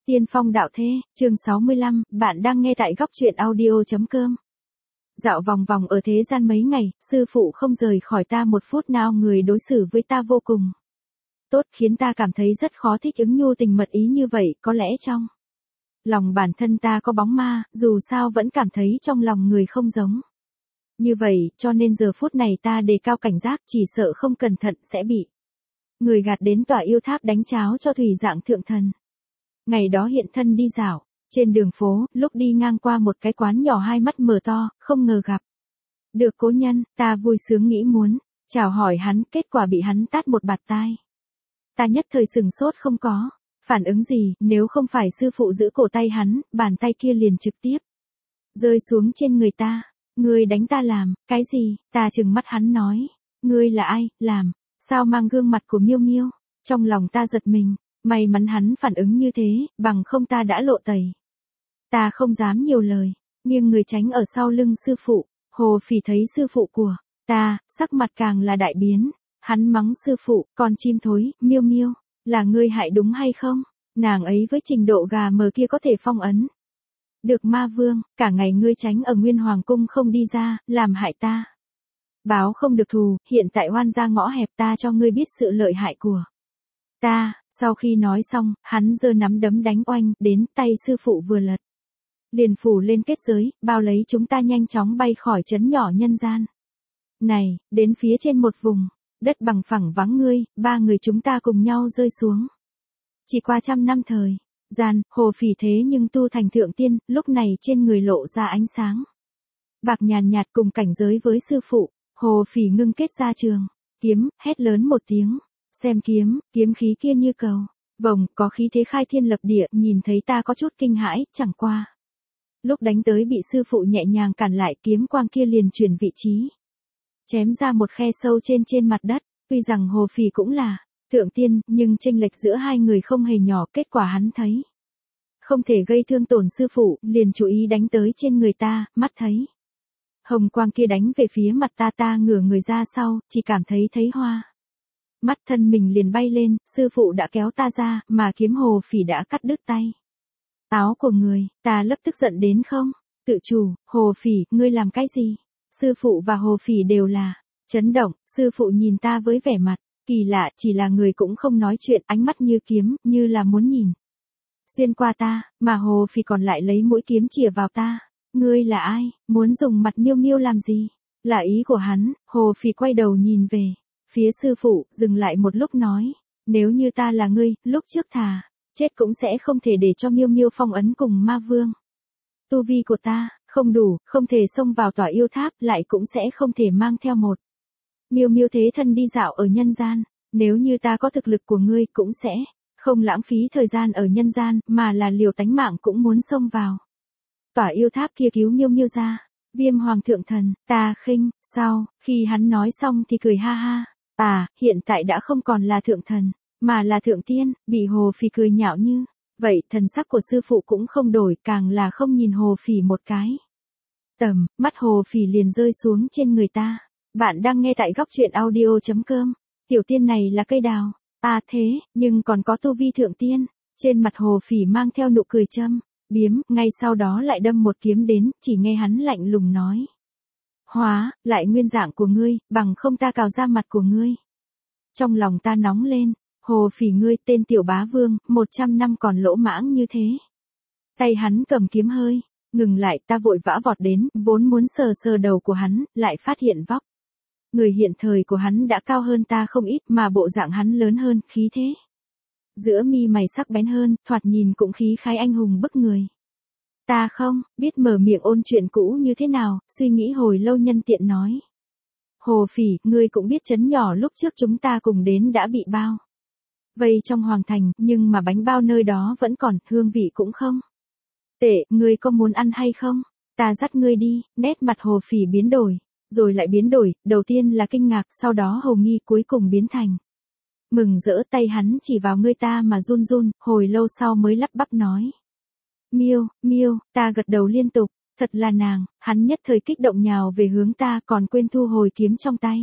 Tiên phong đạo thế, chương 65, bạn đang nghe tại góc truyện audio.com. Dạo vòng vòng ở thế gian mấy ngày, sư phụ không rời khỏi ta một phút nào, người đối xử với ta vô cùng tốt, khiến ta cảm thấy rất khó thích ứng nhu tình mật ý như vậy. Có lẽ trong lòng bản thân ta có bóng ma, dù sao vẫn cảm thấy trong lòng người không giống như vậy, cho nên giờ phút này ta đề cao cảnh giác, chỉ sợ không cẩn thận sẽ bị người gạt đến tòa yêu tháp đánh cháo cho thủy dạng thượng thần. Ngày đó hiện thân đi dạo trên đường phố, lúc đi ngang qua một cái quán nhỏ, hai mắt mở to, không ngờ gặp được cố nhân, ta vui sướng nghĩ muốn chào hỏi hắn, kết quả bị hắn tát một bạt tai. Ta nhất thời sừng sốt, không có phản ứng gì, nếu không phải sư phụ giữ cổ tay hắn, bàn tay kia liền trực tiếp rơi xuống trên người ta. Ngươi đánh ta làm cái gì? Ta trừng mắt hắn nói, ngươi là ai, làm sao mang gương mặt của Miêu Miêu? Trong lòng ta giật mình, may mắn hắn phản ứng như thế, bằng không ta đã lộ tẩy. Ta không dám nhiều lời, nghiêng người tránh ở sau lưng sư phụ. Hồ Phỉ thấy sư phụ của ta, sắc mặt càng là đại biến. Hắn mắng sư phụ, con chim thối, Miêu Miêu, là ngươi hại đúng hay không? Nàng ấy với trình độ gà mờ kia có thể phong ấn được ma vương, cả ngày ngươi tránh ở Nguyên Hoàng cung không đi ra, làm hại ta. Báo không được thù, hiện tại oan ra ngõ hẹp, ta cho ngươi biết sự lợi hại của ta. Sau khi nói xong, hắn giơ nắm đấm đánh oanh đến, tay sư phụ vừa lật liền phủ lên kết giới, bao lấy chúng ta nhanh chóng bay khỏi trấn nhỏ nhân gian này, đến phía trên một vùng đất bằng phẳng vắng ngươi, ba người chúng ta cùng nhau rơi xuống. Chỉ qua 100 năm thời gian, Hồ Phỉ thế nhưng tu thành thượng tiên, lúc này trên người lộ ra ánh sáng bạc nhàn nhạt, cùng cảnh giới với sư phụ. Hồ Phỉ ngưng kết ra trường kiếm, hét lớn một tiếng, xem kiếm, kiếm khí kia như cầu vồng, có khí thế khai thiên lập địa. Nhìn thấy ta có chút kinh hãi, chẳng qua lúc đánh tới bị sư phụ nhẹ nhàng cản lại, kiếm quang kia liền chuyển vị trí, chém ra một khe sâu trên mặt đất. Tuy rằng Hồ Phỉ cũng là thượng tiên, nhưng chênh lệch giữa hai người không hề nhỏ, kết quả hắn thấy không thể gây thương tổn sư phụ, liền chú ý đánh tới trên người ta. Mắt thấy hồng quang kia đánh về phía mặt ta, ta ngửa người ra sau, chỉ cảm thấy hoa mắt, thân mình liền bay lên. Sư phụ đã kéo ta ra, mà kiếm Hồ Phỉ đã cắt đứt tay áo của người. Ta lập tức giận đến không tự chủ, Hồ Phỉ, ngươi làm cái gì? Sư phụ và Hồ Phỉ đều là chấn động. Sư phụ nhìn ta với vẻ mặt kỳ lạ, chỉ là người cũng không nói chuyện, ánh mắt như kiếm, như là muốn nhìn xuyên qua ta, mà Hồ Phỉ còn lại lấy mũi kiếm chĩa vào ta. Ngươi là ai, muốn dùng mặt Miêu Miêu làm gì? Là ý của hắn. Hồ Phỉ quay đầu nhìn về phía sư phụ, dừng lại một lúc nói, nếu như ta là ngươi, lúc trước thà chết cũng sẽ không thể để cho Miêu Miêu phong ấn cùng ma vương. Tu vi của ta không đủ, không thể xông vào tòa yêu tháp, lại cũng sẽ không thể mang theo một Miêu Miêu thế thân đi dạo ở nhân gian. Nếu như ta có thực lực của ngươi, cũng sẽ không lãng phí thời gian ở nhân gian, mà là liều tánh mạng cũng muốn xông vào tòa yêu tháp kia cứu Miêu Miêu ra. Viêm Hoàng thượng thần, ta khinh. Sau khi hắn nói xong thì cười ha ha. Hiện tại đã không còn là thượng thần, mà là thượng tiên. Bị Hồ Phỉ cười nhạo như vậy, thần sắc của sư phụ cũng không đổi, càng là không nhìn Hồ Phỉ một cái. Mắt Hồ Phỉ liền rơi xuống trên người ta. Bạn đang nghe tại góc truyện audio.com. Tiểu tiên này là cây đào. Thế, nhưng còn có tu vi thượng tiên. Trên mặt Hồ Phỉ mang theo nụ cười châm biếm, ngay sau đó lại đâm một kiếm đến, chỉ nghe hắn lạnh lùng nói, hóa lại nguyên dạng của ngươi, bằng không ta cào ra mặt của ngươi. Trong lòng ta nóng lên. Hồ Phỉ, ngươi tên tiểu bá vương, 100 năm còn lỗ mãng như thế. Tay hắn cầm kiếm hơi ngừng lại, ta vội vã vọt đến, vốn muốn sờ đầu của hắn, lại phát hiện vóc người hiện thời của hắn đã cao hơn ta không ít, mà bộ dạng hắn lớn hơn, khí thế giữa mi mày sắc bén hơn, thoạt nhìn cũng khí khái anh hùng bức người. Ta không biết mở miệng ôn chuyện cũ như thế nào, suy nghĩ hồi lâu nhân tiện nói, Hồ Phỉ, ngươi cũng biết trấn nhỏ lúc trước chúng ta cùng đến đã bị bao vây trong hoàng thành, nhưng mà bánh bao nơi đó vẫn còn, hương vị cũng không tệ, ngươi có muốn ăn hay không? Ta dắt ngươi đi. Nét mặt Hồ Phỉ biến đổi, rồi lại biến đổi, đầu tiên là kinh ngạc, sau đó hồ nghi, cuối cùng biến thành mừng rỡ. Tay hắn chỉ vào ngươi ta mà run run, hồi lâu sau mới lắp bắp nói, Miêu, Miêu. Ta gật đầu liên tục, thật là nàng. Hắn nhất thời kích động nhào về hướng ta, còn quên thu hồi kiếm trong tay.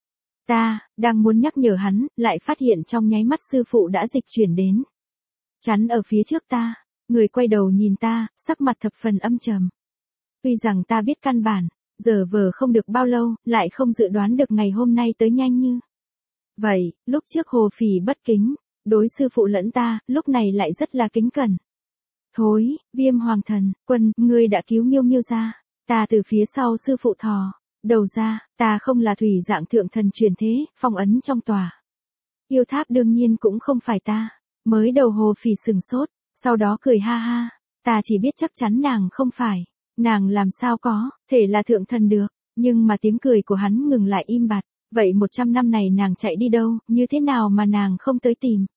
Ta đang muốn nhắc nhở hắn, lại phát hiện trong nháy mắt sư phụ đã dịch chuyển đến chắn ở phía trước ta. Người quay đầu nhìn ta, sắc mặt thập phần âm trầm. Tuy rằng ta biết căn bản, giờ vờ không được bao lâu, lại không dự đoán được ngày hôm nay tới nhanh như vậy, lúc trước Hồ Phỉ bất kính, đối sư phụ lẫn ta, lúc này lại rất là kính cẩn. Thối, Viêm Hoàng Thần, Quân, ngươi đã cứu Miêu Miêu ra. Ta từ phía sau sư phụ thò đầu ra, ta không là thủy dạng thượng thần truyền thế, phong ấn trong tòa yêu tháp đương nhiên cũng không phải ta. Mới đầu Hồ Phỉ sừng sốt, sau đó cười ha ha, ta chỉ biết chắc chắn nàng không phải. Nàng làm sao có thể là thượng thần được, nhưng mà tiếng cười của hắn ngừng lại im bặt. Vậy 100 năm này nàng chạy đi đâu, như thế nào mà nàng không tới tìm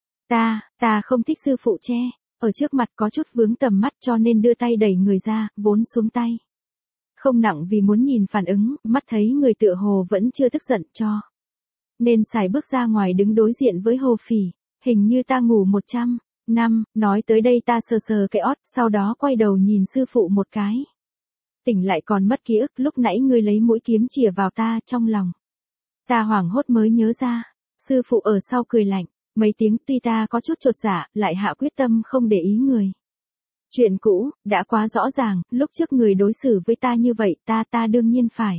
ta không thích sư phụ che ở trước mặt có chút vướng tầm mắt cho nên đưa tay đẩy người ra, vốn xuống tay không nặng vì muốn nhìn phản ứng, mắt thấy người tựa hồ vẫn chưa tức giận cho nên xài bước ra ngoài đứng đối diện với Hồ Phỉ. Hình như ta ngủ 100 năm, nói tới đây ta sờ sờ cái ót, sau đó quay đầu nhìn sư phụ một cái. Tỉnh lại còn mất ký ức, lúc nãy ngươi lấy mũi kiếm chìa vào ta, trong lòng ta hoảng hốt mới nhớ ra. Sư phụ ở sau cười lạnh mấy tiếng, tuy ta có chút chột dạ, lại hạ quyết tâm không để ý người. Chuyện cũ đã quá rõ ràng, lúc trước người đối xử với ta như vậy, ta đương nhiên phải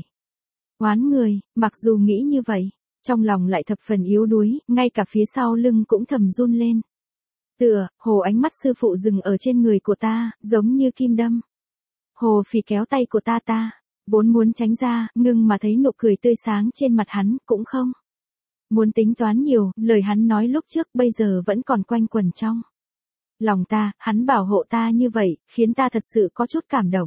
oán người. Mặc dù nghĩ như vậy, trong lòng lại thập phần yếu đuối, ngay cả phía sau lưng cũng thầm run lên. Tựa hồ ánh mắt sư phụ dừng ở trên người của ta, giống như kim đâm. Hồ Phỉ kéo tay của ta vốn muốn tránh ra, ngưng mà thấy nụ cười tươi sáng trên mặt hắn, cũng không muốn tính toán nhiều, lời hắn nói lúc trước bây giờ vẫn còn quanh quẩn trong lòng ta. Hắn bảo hộ ta như vậy, khiến ta thật sự có chút cảm động.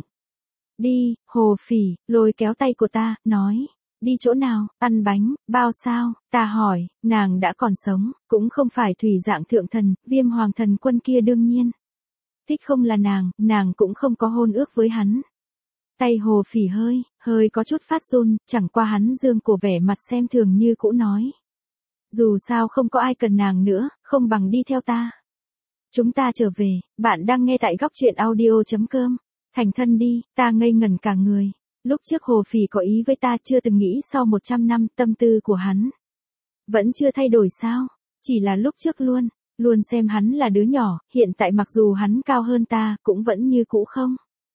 Đi, Hồ Phỉ lôi kéo tay của ta, nói, đi chỗ nào, ăn bánh, bao sao? Ta hỏi, nàng đã còn sống, cũng không phải thủy dạng thượng thần, Viêm Hoàng Thần Quân kia đương nhiên thích không là nàng cũng không có hôn ước với hắn. Tay Hồ Phỉ hơi có chút phát run, chẳng qua hắn dương cổ vẻ mặt xem thường như cũ nói. Dù sao không có ai cần nàng nữa, không bằng đi theo ta. Chúng ta trở về, bạn đang nghe tại góc truyện audio.com. Thành thân đi, ta ngây ngẩn cả người. Lúc trước Hồ Phỉ có ý với ta, chưa từng nghĩ sau 100 năm tâm tư của hắn vẫn chưa thay đổi sao? Chỉ là lúc trước luôn xem hắn là đứa nhỏ, hiện tại mặc dù hắn cao hơn ta, cũng vẫn như cũ không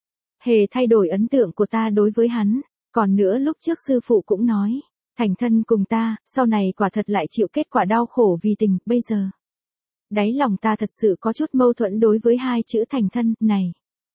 hề thay đổi ấn tượng của ta đối với hắn. Còn nữa lúc trước sư phụ cũng nói, thành thân cùng ta, sau này quả thật lại chịu kết quả đau khổ vì tình, bây giờ đáy lòng ta thật sự có chút mâu thuẫn đối với hai chữ thành thân này.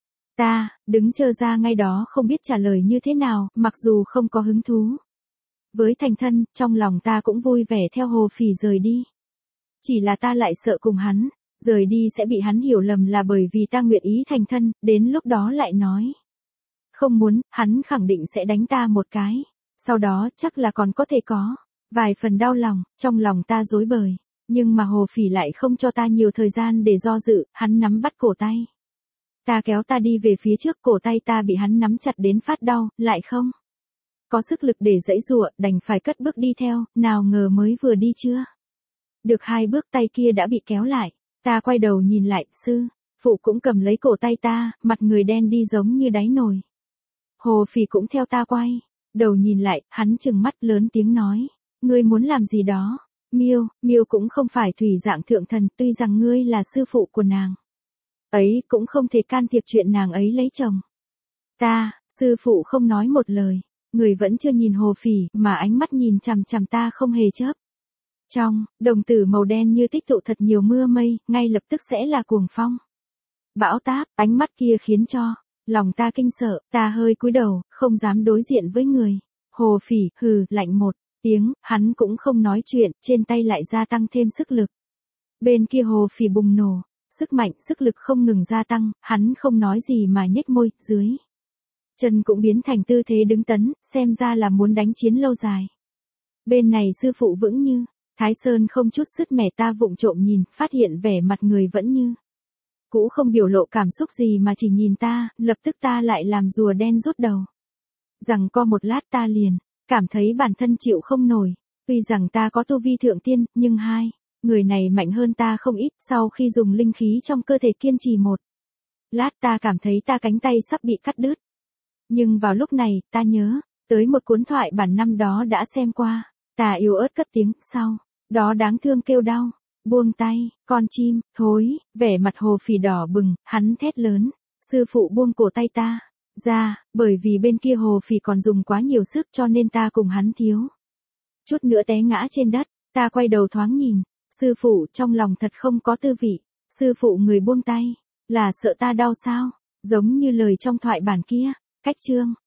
Ta đứng chờ ra ngay đó không biết trả lời như thế nào, mặc dù không có hứng thú với thành thân, trong lòng ta cũng vui vẻ theo Hồ Phỉ rời đi. Chỉ là ta lại sợ cùng hắn rời đi sẽ bị hắn hiểu lầm là bởi vì ta nguyện ý thành thân, đến lúc đó lại nói không muốn, hắn khẳng định sẽ đánh ta một cái. Sau đó chắc là còn có thể có vài phần đau lòng, trong lòng ta rối bời. Nhưng mà Hồ Phỉ lại không cho ta nhiều thời gian để do dự, hắn nắm bắt cổ tay ta kéo ta đi về phía trước, cổ tay ta bị hắn nắm chặt đến phát đau, lại không có sức lực để giãy giụa, đành phải cất bước đi theo, nào ngờ mới vừa đi chưa được 2 bước tay kia đã bị kéo lại. Ta quay đầu nhìn lại, sư phụ cũng cầm lấy cổ tay ta, mặt người đen đi giống như đáy nồi. Hồ Phỉ cũng theo ta quay đầu nhìn lại, hắn trừng mắt lớn tiếng nói, ngươi muốn làm gì đó? Miêu cũng không phải thủy dạng thượng thần, tuy rằng ngươi là sư phụ của nàng ấy, cũng không thể can thiệp chuyện nàng ấy lấy chồng. Sư phụ không nói một lời, người vẫn chưa nhìn Hồ Phỉ, mà ánh mắt nhìn chằm chằm ta không hề chớp. Trong đồng tử màu đen như tích tụ thật nhiều mưa mây, ngay lập tức sẽ là cuồng phong bão táp. Ánh mắt kia khiến cho lòng ta kinh sợ, ta hơi cúi đầu, không dám đối diện với người. Hồ Phỉ hừ lạnh một tiếng, hắn cũng không nói chuyện, trên tay lại gia tăng thêm sức lực. Bên kia Hồ Phỉ bùng nổ, sức mạnh, sức lực không ngừng gia tăng, hắn không nói gì mà nhếch môi, dưới chân cũng biến thành tư thế đứng tấn, xem ra là muốn đánh chiến lâu dài. Bên này sư phụ vững như Thái Sơn không chút sứt mẻ, ta vụng trộm nhìn, phát hiện vẻ mặt người vẫn như cũ, không biểu lộ cảm xúc gì mà chỉ nhìn ta, lập tức ta lại làm rùa đen rút đầu. Rằng co một lát ta liền cảm thấy bản thân chịu không nổi, tuy rằng ta có tu vi thượng tiên, nhưng hai người này mạnh hơn ta không ít. Sau khi dùng linh khí trong cơ thể kiên trì một lát, ta cảm thấy ta cánh tay sắp bị cắt đứt. Nhưng vào lúc này, ta nhớ tới một cuốn thoại bản năm đó đã xem qua. Ta yếu ớt cất tiếng, sau đó đáng thương kêu đau. Buông tay, con chim, thối, vẻ mặt Hồ Phỉ đỏ bừng, hắn thét lớn. Sư phụ buông cổ tay ta ra, bởi vì bên kia Hồ Phỉ còn dùng quá nhiều sức cho nên ta cùng hắn thiếu chút nữa té ngã trên đất, ta quay đầu thoáng nhìn, sư phụ trong lòng thật không có tư vị, sư phụ người buông tay, là sợ ta đau sao, giống như lời trong thoại bản kia, cách chương.